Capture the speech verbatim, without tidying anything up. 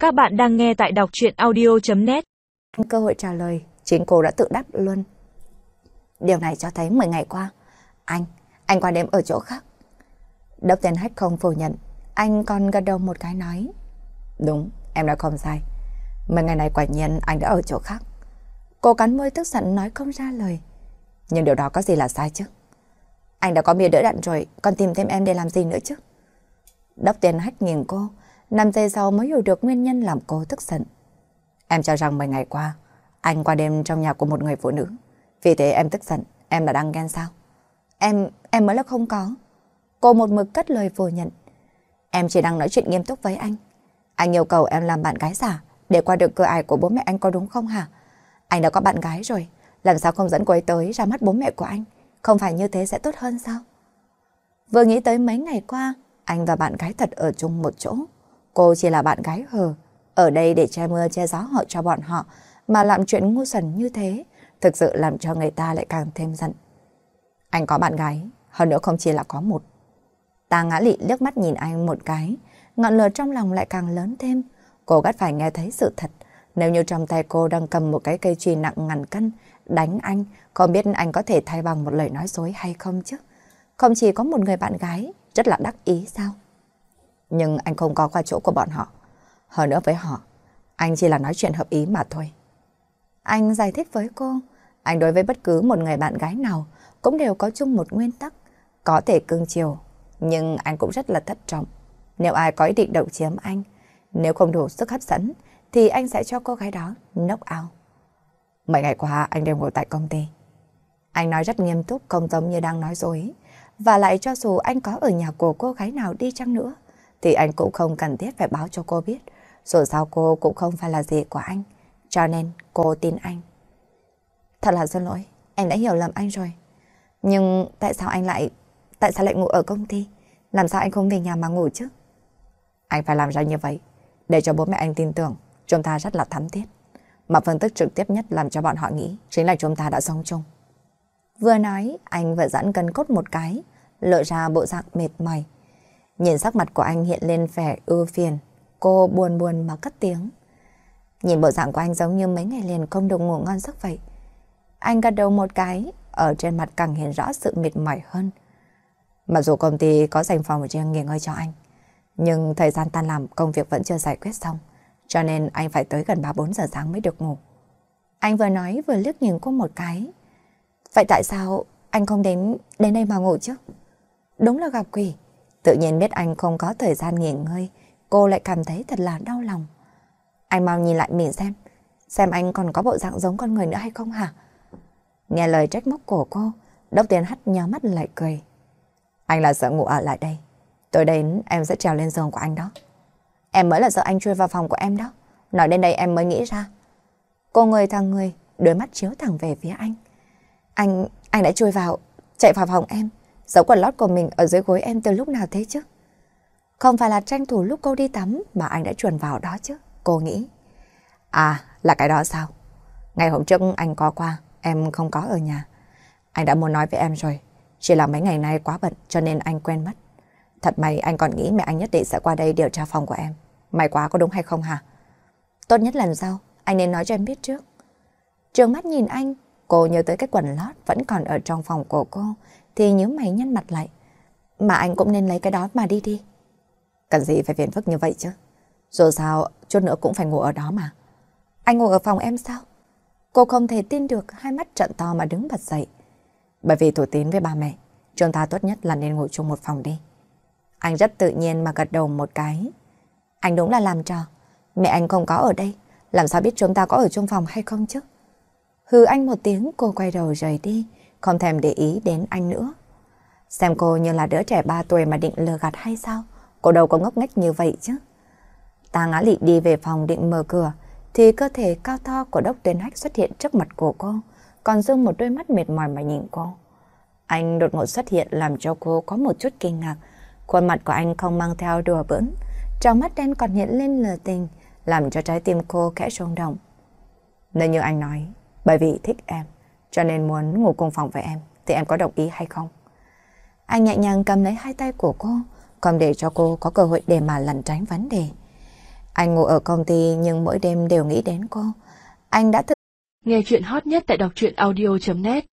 Các bạn đang nghe tại đọc truyện audio chấm net. Cơ hội trả lời, chính cô đã tự đáp luôn. Điều này cho thấy mười ngày qua, anh, anh qua đêm ở chỗ khác. Đốc Tiên Hách không phủ nhận, anh còn gật đầu một cái nói. Đúng, em đã không sai. mười ngày này quả nhiên anh đã ở chỗ khác. Cô cắn môi tức giận nói không ra lời. Nhưng điều đó có gì là sai chứ? Anh đã có bia đỡ đạn rồi, còn tìm thêm em để làm gì nữa chứ? Đốc Tiên Hách nhìn cô, năm giây sau mới hiểu được nguyên nhân làm cô tức giận. Em cho rằng mười ngày qua, anh qua đêm trong nhà của một người phụ nữ. Vì thế em tức giận, em là đang ghen sao? Em, em mới là không có. Cô một mực cất lời phủ nhận. Em chỉ đang nói chuyện nghiêm túc với anh. Anh yêu cầu em làm bạn gái giả để qua được cửa ải của bố mẹ anh, có đúng không hả? Anh đã có bạn gái rồi, làm sao không dẫn cô ấy tới ra mắt bố mẹ của anh? Không phải như thế sẽ tốt hơn sao? Vừa nghĩ tới mấy ngày qua, anh và bạn gái thật ở chung một chỗ. Cô chỉ là bạn gái hờ, ở đây để che mưa che gió họ cho bọn họ, mà làm chuyện ngu xuẩn như thế, thực sự làm cho người ta lại càng thêm giận. Anh có bạn gái, hơn nữa không chỉ là có một. Ta Ngã Lị liếc mắt nhìn anh một cái, ngọn lửa trong lòng lại càng lớn thêm. Cô gắt phải nghe thấy sự thật. Nếu như trong tay cô đang cầm một cái cây chùy nặng ngàn cân, đánh anh, không biết anh có thể thay bằng một lời nói dối hay không chứ? Không chỉ có một người bạn gái, rất là đắc ý sao? Nhưng anh không có qua chỗ của bọn họ. Hơn nữa với họ, anh chỉ là nói chuyện hợp ý mà thôi. Anh giải thích với cô, anh đối với bất cứ một người bạn gái nào cũng đều có chung một nguyên tắc, có thể cưng chiều, nhưng anh cũng rất là thận trọng. Nếu ai có ý định độc chiếm anh, nếu không đủ sức hấp dẫn, thì anh sẽ cho cô gái đó knock out. Mấy ngày qua anh đều ngồi tại công ty. Anh nói rất nghiêm túc, không giống như đang nói dối. Và lại cho dù anh có ở nhà của cô gái nào đi chăng nữa, thì anh cũng không cần thiết phải báo cho cô biết. Dù sao cô cũng không phải là gì của anh, cho nên cô tin anh. Thật là xin lỗi, anh đã hiểu lầm anh rồi. Nhưng tại sao anh lại Tại sao lại ngủ ở công ty? Làm sao anh không về nhà mà ngủ chứ? Anh phải làm ra như vậy để cho bố mẹ anh tin tưởng chúng ta rất là thắm thiết. Mà phân tích trực tiếp nhất làm cho bọn họ nghĩ chính là chúng ta đã sống chung. Vừa nói, anh vừa giãn cân cốt một cái, lộ ra bộ dạng mệt mỏi. Nhìn sắc mặt của anh hiện lên vẻ ưu phiền, cô buồn buồn mà cất tiếng. Nhìn bộ dạng của anh giống như mấy ngày liền không được ngủ ngon giấc vậy. Anh gật đầu một cái, ở trên mặt càng hiện rõ sự mệt mỏi hơn. Mặc dù công ty có dành phòng riêng nghỉ ngơi cho anh, nhưng thời gian tan làm công việc vẫn chưa giải quyết xong, cho nên anh phải tới gần ba bốn giờ sáng mới được ngủ. Anh vừa nói vừa liếc nhìn cô một cái. Vậy tại sao anh không đến đến đây mà ngủ chứ? Đúng là gặp quỷ. Tự nhiên biết anh không có thời gian nghỉ ngơi, cô lại cảm thấy thật là đau lòng. Anh mau nhìn lại mình xem, xem anh còn có bộ dạng giống con người nữa hay không hả? Nghe lời trách móc của cô, Đốc Tiên Hách nhíu mắt lại cười. Anh là sợ ngủ ở lại đây. Tối đến em sẽ trèo lên giường của anh đó. Em mới là sợ anh chui vào phòng của em đó. Nói đến đây em mới nghĩ ra. Cô người thằng người, đôi mắt chiếu thẳng về phía anh. Anh, anh đã chui vào, chạy vào phòng em, giấu quần lót của mình ở dưới gối em từ lúc nào thế chứ? Không phải là tranh thủ lúc cô đi tắm mà anh đã chuồn vào đó chứ, cô nghĩ. À, là cái đó sao? Ngày hôm trước anh có qua, em không có ở nhà. Anh đã muốn nói với em rồi, chỉ là mấy ngày nay quá bận cho nên anh quên mất. Thật may anh còn nghĩ mẹ anh nhất định sẽ qua đây điều tra phòng của em. May quá, có đúng hay không hả? Tốt nhất lần sau, anh nên nói cho em biết trước. Trừng mắt nhìn anh, cô nhớ tới cái quần lót vẫn còn ở trong phòng của cô, thì nhíu mày nhăn mặt lại. Mà anh cũng nên lấy cái đó mà đi đi. Cần gì phải phiền phức như vậy chứ? Dù sao, chút nữa cũng phải ngủ ở đó mà. Anh ngủ ở phòng em sao? Cô không thể tin được, hai mắt trợn to mà đứng bật dậy. Bởi vì thủ tín với ba mẹ, chúng ta tốt nhất là nên ngủ chung một phòng đi. Anh rất tự nhiên mà gật đầu một cái. Anh đúng là làm trò. Mẹ anh không có ở đây, làm sao biết chúng ta có ở chung phòng hay không chứ? Hừ anh một tiếng, cô quay đầu rời đi, không thèm để ý đến anh nữa. Xem cô như là đứa trẻ ba tuổi mà định lừa gạt hay sao? Cô đâu có ngốc nghếch như vậy chứ. Ta Ngã Lị đi về phòng định mở cửa, thì cơ thể cao to của Đốc Tiên Hách xuất hiện trước mặt của cô, còn dương một đôi mắt mệt mỏi mà nhìn cô. Anh đột ngột xuất hiện làm cho cô có một chút kinh ngạc. Khuôn mặt của anh không mang theo đùa bỡn, trong mắt đen còn hiện lên lờ tình, làm cho trái tim cô khẽ rung động. Nếu như anh nói, bởi vì thích em, cho nên muốn ngủ cùng phòng với em, thì em có đồng ý hay không? Anh nhẹ nhàng cầm lấy hai tay của cô, còn để cho cô có cơ hội để mà lẩn tránh vấn đề. Anh ngủ ở công ty nhưng mỗi đêm đều nghĩ đến cô. Anh đã thức. Nghe chuyện hot nhất tại đọc truyện audio chấm net